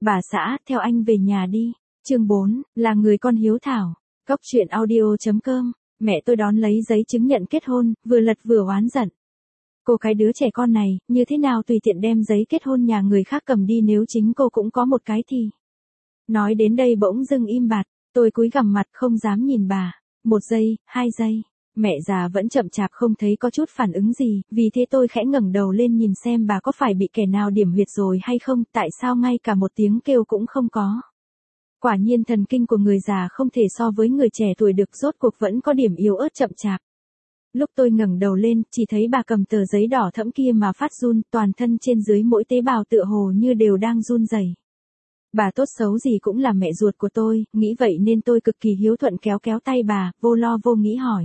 Bà xã, theo anh về nhà đi. Chương 4, là người con hiếu thảo. Góc truyện audio.com. Mẹ tôi đón lấy giấy chứng nhận kết hôn, vừa lật vừa oán giận. Cô cái đứa trẻ con này, như thế nào tùy tiện đem giấy kết hôn nhà người khác cầm đi, nếu chính cô cũng có một cái thì. Nói đến đây bỗng dưng im bặt, tôi cúi gằm mặt không dám nhìn bà. 1 giây, 2 giây. Mẹ già vẫn chậm chạp không thấy có chút phản ứng gì, vì thế tôi khẽ ngẩng đầu lên nhìn xem bà có phải bị kẻ nào điểm huyệt rồi hay không, tại sao ngay cả một tiếng kêu cũng không có. Quả nhiên thần kinh của người già không thể so với người trẻ tuổi được, rốt cuộc vẫn có điểm yếu ớt chậm chạp. Lúc tôi ngẩng đầu lên, chỉ thấy bà cầm tờ giấy đỏ thẫm kia mà phát run, toàn thân trên dưới mỗi tế bào tựa hồ như đều đang run rẩy. Bà tốt xấu gì cũng là mẹ ruột của tôi, nghĩ vậy nên tôi cực kỳ hiếu thuận kéo kéo tay bà, vô lo vô nghĩ hỏi.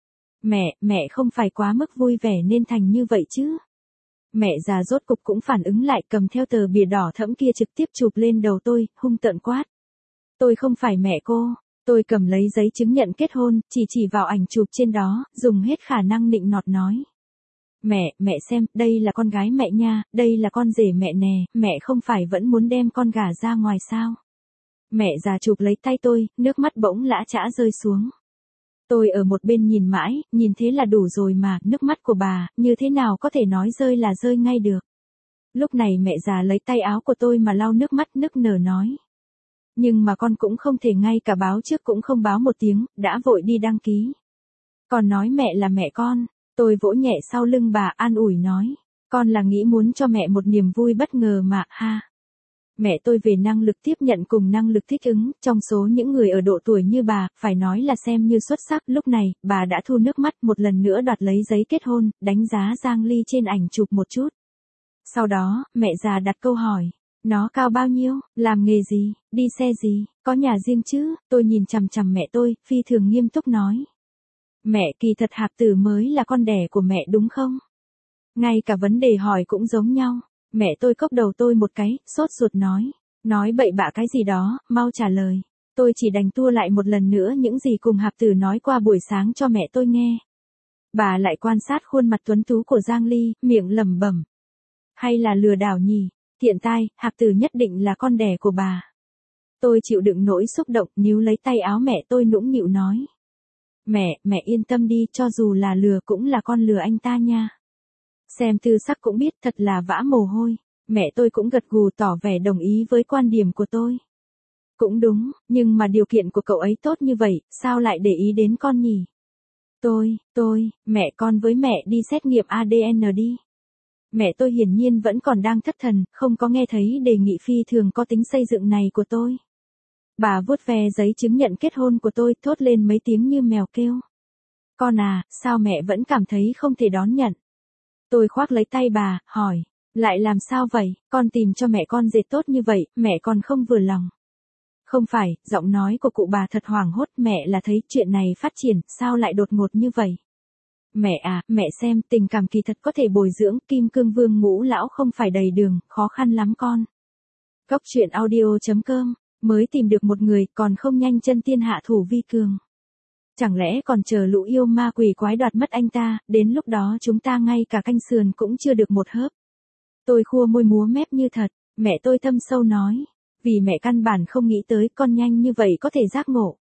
Mẹ không phải quá mức vui vẻ nên thành như vậy chứ? Mẹ già rốt cục cũng phản ứng lại, cầm theo tờ bìa đỏ thẫm kia trực tiếp chụp lên đầu tôi, hung tợn quát. Tôi không phải mẹ cô. Tôi cầm lấy giấy chứng nhận kết hôn, chỉ vào ảnh chụp trên đó, dùng hết khả năng nịnh nọt nói. Mẹ xem, đây là con gái mẹ nha, đây là con rể mẹ nè, mẹ không phải vẫn muốn đem con gả ra ngoài sao? Mẹ già chụp lấy tay tôi, nước mắt bỗng lã chã rơi xuống. Tôi ở một bên nhìn mãi, nhìn thế là đủ rồi mà, nước mắt của bà, như thế nào có thể nói rơi là rơi ngay được. Lúc này mẹ già lấy tay áo của tôi mà lau nước mắt, nức nở nói. Nhưng mà con cũng không thể ngay cả báo trước cũng không báo một tiếng, đã vội đi đăng ký. Còn nói mẹ là mẹ con, tôi vỗ nhẹ sau lưng bà an ủi nói. Con là nghĩ muốn cho mẹ một niềm vui bất ngờ mà, ha. Mẹ tôi về năng lực tiếp nhận cùng năng lực thích ứng, trong số những người ở độ tuổi như bà, phải nói là xem như xuất sắc. Lúc này, bà đã thu nước mắt, một lần nữa đoạt lấy giấy kết hôn, đánh giá Giang Ly trên ảnh chụp một chút. Sau đó, mẹ già đặt câu hỏi. Nó cao bao nhiêu, làm nghề gì, đi xe gì, có nhà riêng chứ? Tôi nhìn chằm chằm mẹ tôi, phi thường nghiêm túc nói. Mẹ, kỳ thật Hạc Tử mới là con đẻ của mẹ đúng không? Ngay cả vấn đề hỏi cũng giống nhau. Mẹ tôi cốc đầu tôi một cái, sốt ruột nói. Nói bậy bạ cái gì đó, mau trả lời. Tôi chỉ đành tua lại một lần nữa những gì cùng Hạc Tử nói qua buổi sáng cho mẹ tôi nghe. Bà lại quan sát khuôn mặt tuấn tú của Giang Ly, miệng lẩm bẩm. Hay là lừa đảo nhỉ? Thiện tai, Hạc Tử nhất định là con đẻ của bà. Tôi chịu đựng nỗi xúc động, níu lấy tay áo mẹ tôi nũng nịu nói. Mẹ yên tâm đi, cho dù là lừa cũng là con lừa anh ta nha. Xem tư sắc cũng biết thật là vã mồ hôi. Mẹ tôi cũng gật gù tỏ vẻ đồng ý với quan điểm của tôi. Cũng đúng, nhưng mà điều kiện của cậu ấy tốt như vậy, sao lại để ý đến con nhỉ? Mẹ con với mẹ đi xét nghiệm ADN đi. Mẹ tôi hiển nhiên vẫn còn đang thất thần, không có nghe thấy đề nghị phi thường có tính xây dựng này của tôi. Bà vuốt ve giấy chứng nhận kết hôn của tôi, thốt lên mấy tiếng như mèo kêu. Con à, sao mẹ vẫn cảm thấy không thể đón nhận? Tôi khoác lấy tay bà, hỏi. Lại làm sao vậy, con tìm cho mẹ con dệt tốt như vậy, mẹ còn không vừa lòng. Không phải, giọng nói của cụ bà thật hoảng hốt, mẹ là thấy chuyện này phát triển, sao lại đột ngột như vậy? Mẹ à, mẹ xem, tình cảm kỳ thật có thể bồi dưỡng, kim cương vương ngũ lão không phải đầy đường, khó khăn lắm con. Góc truyện audio.com, mới tìm được một người, còn không nhanh chân tiên hạ thủ vi cường. Chẳng lẽ còn chờ lũ yêu ma quỷ quái đoạt mất anh ta, đến lúc đó chúng ta ngay cả canh sườn cũng chưa được một hớp. Tôi khua môi múa mép như thật, mẹ tôi thâm sâu nói. Vì mẹ căn bản không nghĩ tới con nhanh như vậy có thể giác ngộ.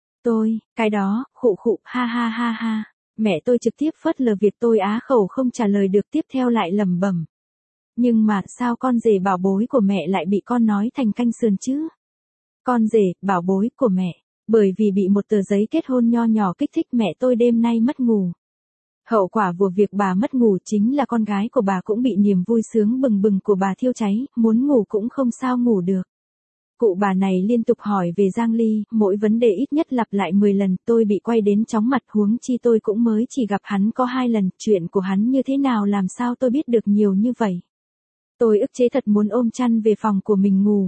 Cái đó, khụ, ha ha ha ha. Mẹ tôi trực tiếp phớt lờ việc tôi á khẩu không trả lời được, tiếp theo lại lẩm bẩm. Nhưng mà sao con rể bảo bối của mẹ lại bị con nói thành canh sườn chứ? Con rể, bảo bối của mẹ, bởi vì bị một tờ giấy kết hôn nho nhỏ kích thích mẹ tôi đêm nay mất ngủ. Hậu quả của việc bà mất ngủ chính là con gái của bà cũng bị niềm vui sướng bừng bừng của bà thiêu cháy, muốn ngủ cũng không sao ngủ được. Cụ bà này liên tục hỏi về Giang Ly, mỗi vấn đề ít nhất lặp lại 10 lần, tôi bị quay đến chóng mặt, huống chi tôi cũng mới chỉ gặp hắn có 2 lần, chuyện của hắn như thế nào làm sao tôi biết được nhiều như vậy. Tôi ức chế thật muốn ôm chăn về phòng của mình ngủ,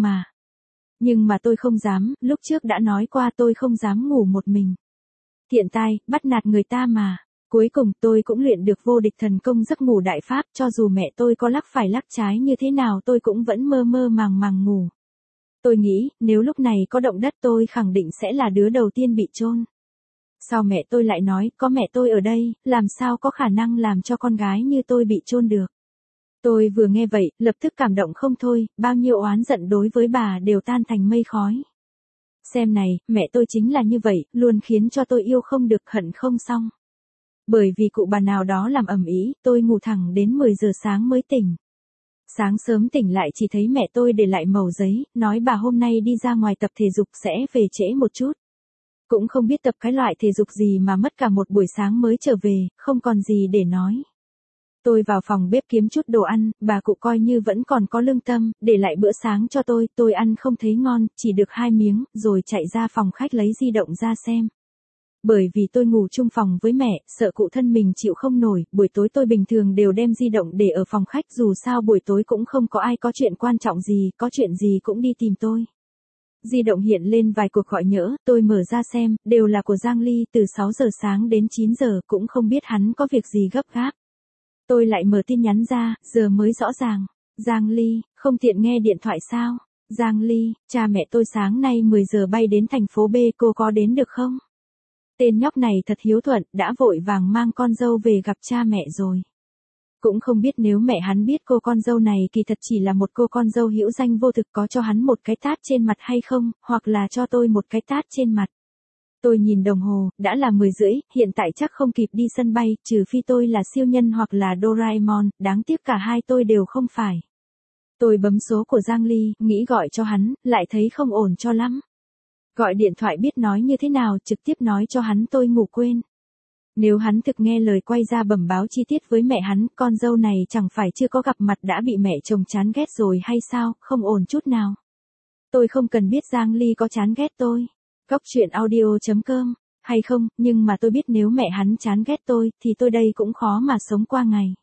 nhưng mà tôi không dám, lúc trước đã nói qua tôi không dám ngủ một mình. Thiện tai, bắt nạt người ta mà. Cuối cùng tôi cũng luyện được vô địch thần công giấc ngủ đại pháp, cho dù mẹ tôi có lắc phải lắc trái như thế nào tôi cũng vẫn mơ mơ màng màng ngủ. Tôi nghĩ, nếu lúc này có động đất tôi khẳng định sẽ là đứa đầu tiên bị chôn. Sau mẹ tôi lại nói, có mẹ tôi ở đây, làm sao có khả năng làm cho con gái như tôi bị chôn được. Tôi vừa nghe vậy, lập tức cảm động không thôi, bao nhiêu oán giận đối với bà đều tan thành mây khói. Xem này, mẹ tôi chính là như vậy, luôn khiến cho tôi yêu không được hận không xong. Bởi vì cụ bà nào đó làm ầm ĩ, tôi ngủ thẳng đến 10 giờ sáng mới tỉnh. Sáng sớm tỉnh lại chỉ thấy mẹ tôi để lại mẩu giấy, nói bà hôm nay đi ra ngoài tập thể dục sẽ về trễ một chút. Cũng không biết tập cái loại thể dục gì mà mất cả một buổi sáng mới trở về, không còn gì để nói. Tôi vào phòng bếp kiếm chút đồ ăn, bà cụ coi như vẫn còn có lương tâm, để lại bữa sáng cho tôi ăn không thấy ngon, chỉ được 2 miếng, rồi chạy ra phòng khách lấy di động ra xem. Bởi vì tôi ngủ chung phòng với mẹ, sợ cụ thân mình chịu không nổi, buổi tối tôi bình thường đều đem di động để ở phòng khách, dù sao buổi tối cũng không có ai có chuyện quan trọng gì, có chuyện gì cũng đi tìm tôi. Di động hiện lên vài cuộc gọi nhỡ, tôi mở ra xem, đều là của Giang Ly, từ 6 giờ sáng đến 9 giờ, cũng không biết hắn có việc gì gấp gáp. Tôi lại mở tin nhắn ra, giờ mới rõ ràng. Giang Ly, không tiện nghe điện thoại sao? Giang Ly, cha mẹ tôi sáng nay 10 giờ bay đến thành phố B, cô có đến được không? Tên nhóc này thật hiếu thuận, đã vội vàng mang con dâu về gặp cha mẹ rồi. Cũng không biết nếu mẹ hắn biết cô con dâu này kỳ thật chỉ là một cô con dâu hữu danh vô thực có cho hắn một cái tát trên mặt hay không, hoặc là cho tôi một cái tát trên mặt. Tôi nhìn đồng hồ, đã là 10 rưỡi, hiện tại chắc không kịp đi sân bay, trừ phi tôi là siêu nhân hoặc là Doraemon, đáng tiếc cả hai tôi đều không phải. Tôi bấm số của Giang Ly, nghĩ gọi cho hắn, lại thấy không ổn cho lắm. Gọi điện thoại biết nói như thế nào, trực tiếp nói cho hắn tôi ngủ quên. Nếu hắn thực nghe lời quay ra bẩm báo chi tiết với mẹ hắn, con dâu này chẳng phải chưa có gặp mặt đã bị mẹ chồng chán ghét rồi hay sao, không ổn chút nào. Tôi không cần biết Giang Ly có chán ghét tôi. Góc truyện audio.com, hay không, nhưng mà tôi biết nếu mẹ hắn chán ghét tôi, thì tôi đây cũng khó mà sống qua ngày.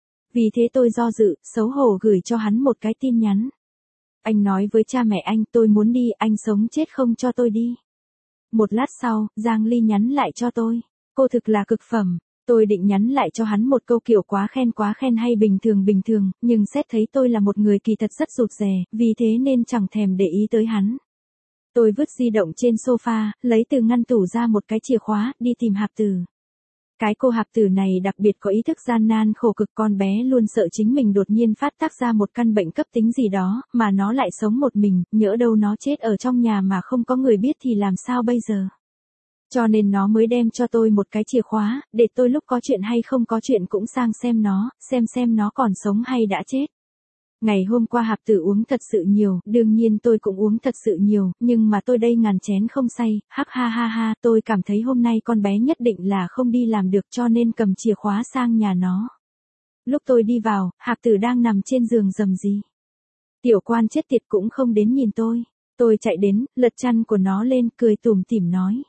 Vì thế tôi do dự, xấu hổ gửi cho hắn một cái tin nhắn. Anh nói với cha mẹ anh, tôi muốn đi, anh sống chết không cho tôi đi. Một lát sau, Giang Ly nhắn lại cho tôi. Cô thực là cực phẩm. Tôi định nhắn lại cho hắn một câu kiểu quá khen hay bình thường, nhưng xét thấy tôi là một người kỳ thật rất rụt rè, vì thế nên chẳng thèm để ý tới hắn. Tôi vứt di động trên sofa, lấy từ ngăn tủ ra một cái chìa khóa, đi tìm Hạp Tử. Cái cô Hạp Tử này đặc biệt có ý thức gian nan khổ cực, con bé luôn sợ chính mình đột nhiên phát tác ra một căn bệnh cấp tính gì đó, mà nó lại sống một mình, nhỡ đâu nó chết ở trong nhà mà không có người biết thì làm sao bây giờ. Cho nên nó mới đem cho tôi một cái chìa khóa, để tôi lúc có chuyện hay không có chuyện cũng sang xem nó, xem nó còn sống hay đã chết. Ngày hôm qua Hạp Tử uống thật sự nhiều, đương nhiên tôi cũng uống thật sự nhiều, nhưng mà tôi đây ngàn chén không say, hắc ha ha ha, tôi cảm thấy hôm nay con bé nhất định là không đi làm được cho nên cầm chìa khóa sang nhà nó. Lúc tôi đi vào, Hạp Tử đang nằm trên giường rầm rì. Tiểu quan chết tiệt cũng không đến nhìn tôi. Tôi chạy đến, lật chăn của nó lên, cười tủm tỉm nói.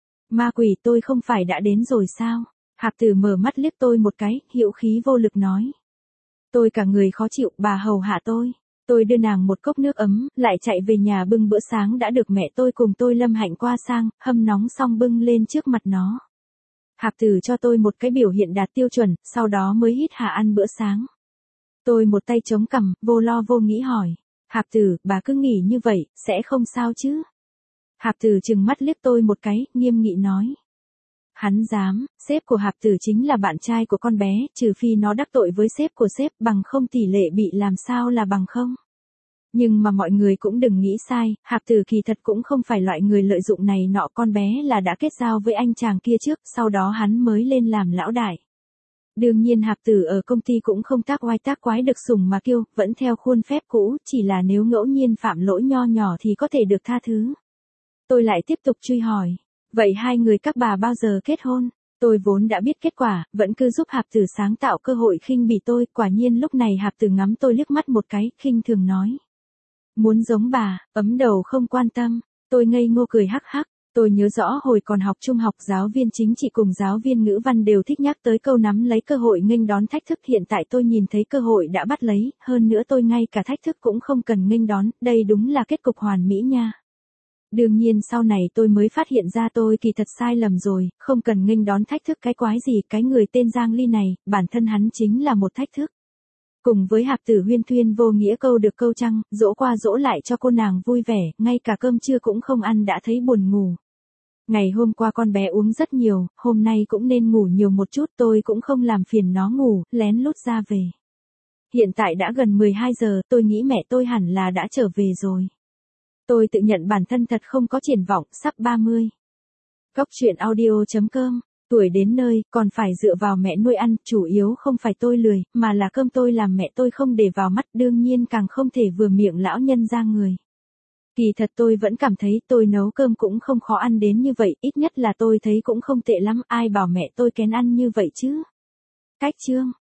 Ma quỷ, tôi không phải đã đến rồi sao? Hạp Tử mở mắt liếc tôi một cái, hữu khí vô lực nói. Tôi cả người khó chịu, bà hầu hạ tôi. Tôi đưa nàng một cốc nước ấm, lại chạy về nhà bưng bữa sáng đã được mẹ tôi cùng tôi Lâm Hạnh qua sang, hâm nóng xong bưng lên trước mặt nó. Hạp Tử cho tôi một cái biểu hiện đạt tiêu chuẩn, sau đó mới hít hà ăn bữa sáng. Tôi một tay chống cằm, vô lo vô nghĩ hỏi. Hạp Tử, bà cứ nghỉ như vậy, sẽ không sao chứ? Hạp Tử trừng mắt liếc tôi một cái, nghiêm nghị nói. Hắn dám, sếp của Hạp Tử chính là bạn trai của con bé, trừ phi nó đắc tội với sếp của sếp, bằng không tỷ lệ bị làm sao là bằng không. Nhưng mà mọi người cũng đừng nghĩ sai, Hạp Tử kỳ thật cũng không phải loại người lợi dụng này nọ, con bé là đã kết giao với anh chàng kia trước, sau đó hắn mới lên làm lão đại. Đương nhiên Hạp Tử ở công ty cũng không tác oai tác quái được sủng mà kiêu, vẫn theo khuôn phép cũ, chỉ là nếu ngẫu nhiên phạm lỗi nho nhỏ thì có thể được tha thứ. Tôi lại tiếp tục truy hỏi. Vậy hai người các bà bao giờ kết hôn? Tôi vốn đã biết kết quả, vẫn cứ giúp Hạp Tử sáng tạo cơ hội khinh bỉ tôi, quả nhiên lúc này Hạp Tử ngắm tôi liếc mắt một cái, khinh thường nói. Muốn giống bà, ấm đầu không quan tâm. Tôi ngây ngô cười hắc hắc. Tôi nhớ rõ hồi còn học trung học, giáo viên chính trị cùng giáo viên ngữ văn đều thích nhắc tới câu nắm lấy cơ hội nghênh đón thách thức. Hiện tại tôi nhìn thấy cơ hội đã bắt lấy, hơn nữa tôi ngay cả thách thức cũng không cần nghênh đón, đây đúng là kết cục hoàn mỹ nha. Đương nhiên sau này tôi mới phát hiện ra tôi kỳ thật sai lầm rồi, không cần nghênh đón thách thức cái quái gì, cái người tên Giang Ly này, bản thân hắn chính là một thách thức. Cùng với Hạp Tử huyên thuyên vô nghĩa câu được câu trăng, dỗ qua dỗ lại cho cô nàng vui vẻ, ngay cả cơm trưa cũng không ăn đã thấy buồn ngủ. Ngày hôm qua con bé uống rất nhiều, hôm nay cũng nên ngủ nhiều một chút, tôi cũng không làm phiền nó ngủ, lén lút ra về. Hiện tại đã gần 12 giờ, tôi nghĩ mẹ tôi hẳn là đã trở về rồi. Tôi tự nhận bản thân thật không có triển vọng, sắp 30. Cốc truyện audio.com, tuổi đến nơi, còn phải dựa vào mẹ nuôi ăn, chủ yếu không phải tôi lười, mà là cơm tôi làm mẹ tôi không để vào mắt, đương nhiên càng không thể vừa miệng lão nhân ra người. Kỳ thật tôi vẫn cảm thấy tôi nấu cơm cũng không khó ăn đến như vậy, ít nhất là tôi thấy cũng không tệ lắm, ai bảo mẹ tôi kén ăn như vậy chứ. Cách chương